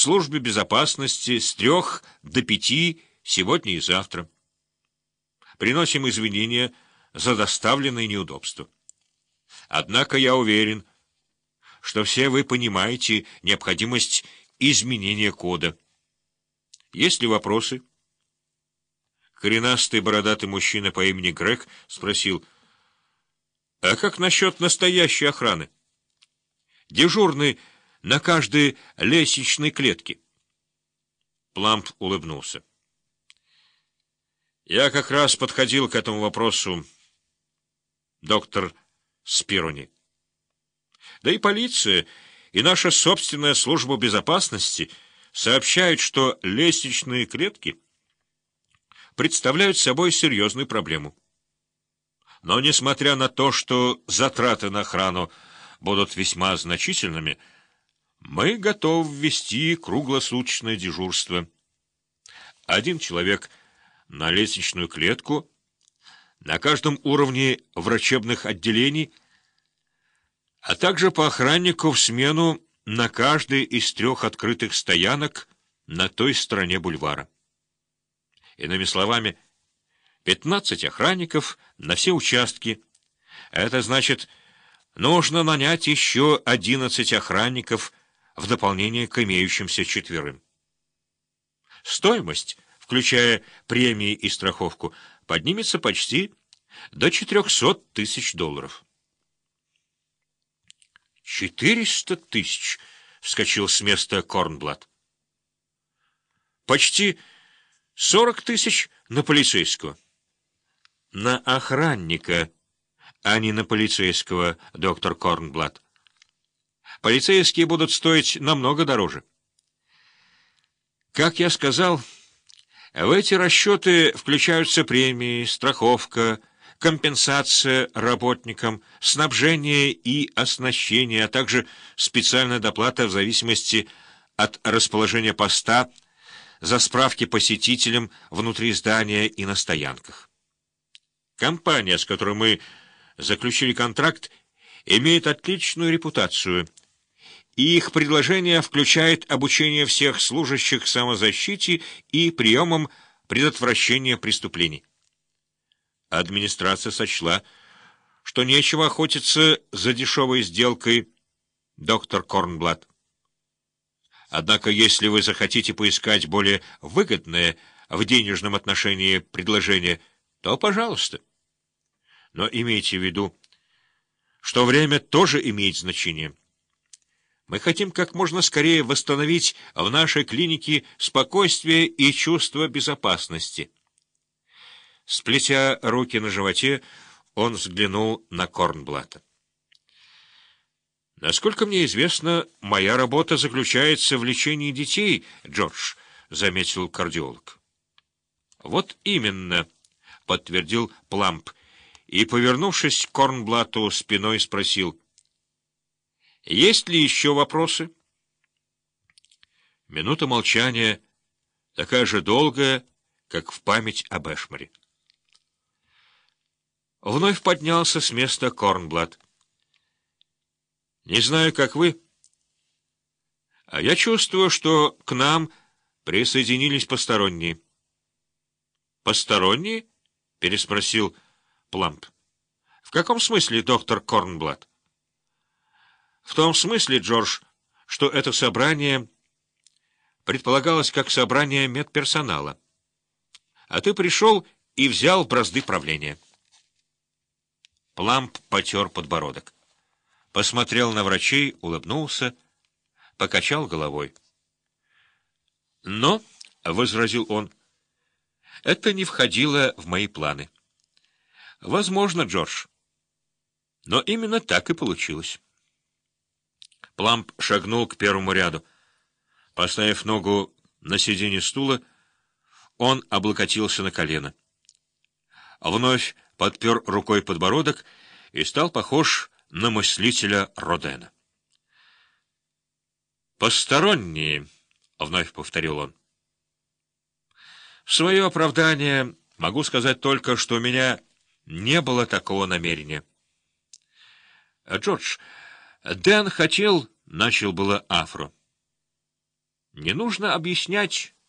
службе безопасности с 3 до 5 сегодня и завтра. Приносим извинения за доставленные неудобства. Однако я уверен, что все вы понимаете необходимость изменения кода. Есть ли вопросы? Коренастый бородатый мужчина по имени Грег спросил: «А как насчет настоящей охраны? Дежурный на каждой лестничной клетке?» Пламп улыбнулся. «Я как раз подходил к этому вопросу, доктор Спирони. Да и полиция, и наша собственная служба безопасности сообщают, что лестничные клетки представляют собой серьезную проблему. Но, несмотря на то, что затраты на охрану будут весьма значительными, мы готовы ввести круглосуточное дежурство. 1 человек на лестничную клетку, на каждом уровне врачебных отделений, а также по охраннику в смену на каждой из 3 открытых стоянок на той стороне бульвара. Иными словами, 15 охранников на все участки. Это значит, нужно нанять еще 11 охранников в дополнение к имеющимся 4. Стоимость, включая премии и страховку, поднимется почти до $400 тысяч. 400 тысяч! — вскочил с места Корнблат. Почти 40 тысяч на полицейского. На охранника, а не на полицейского, доктор Корнблат. Полицейские будут стоить намного дороже. Как я сказал, в эти расчеты включаются премии, страховка, компенсация работникам, снабжение и оснащение, а также специальная доплата в зависимости от расположения поста за справки посетителям внутри здания и на стоянках. Компания, с которой мы заключили контракт, имеет отличную репутацию, и их предложение включает обучение всех служащих самозащите и приемам предотвращения преступлений. Администрация сочла, что нечего охотиться за дешевой сделкой, доктор Корнблат. Однако, если вы захотите поискать более выгодное в денежном отношении предложение, то пожалуйста. Но имейте в виду, что время тоже имеет значение. Мы хотим как можно скорее восстановить в нашей клинике спокойствие и чувство безопасности. Сплетя руки на животе, он взглянул на Корнблата. «Насколько мне известно, моя работа заключается в лечении детей, Джордж», — заметил кардиолог. «Вот именно», — подтвердил Пламп, и, повернувшись к Корнблату спиной, спросил: «Есть ли еще вопросы?» Минута молчания, такая же долгая, как в память об Эшмаре. Вновь поднялся с места Корнблат. «Не знаю, как вы, а я чувствую, что к нам присоединились посторонние». «Посторонние?» — переспросил Пламп. «В каком смысле, доктор Корнблат?» «В том смысле, Джордж, что это собрание предполагалось как собрание медперсонала, а ты пришел и взял бразды правления». Пламп потер подбородок, посмотрел на врачей, улыбнулся, покачал головой. «Но, — возразил он, — это не входило в мои планы. Возможно, Джордж, но именно так и получилось». Пламп шагнул к первому ряду. Поставив ногу на сиденье стула, он облокотился на колено. Вновь подпер рукой подбородок и стал похож на мыслителя Родена. «Посторонние», — вновь повторил он. В свое оправдание могу сказать только, что у меня не было такого намерения. «Джордж, Дэн хотел...» — начал было Афро. Не нужно объяснять,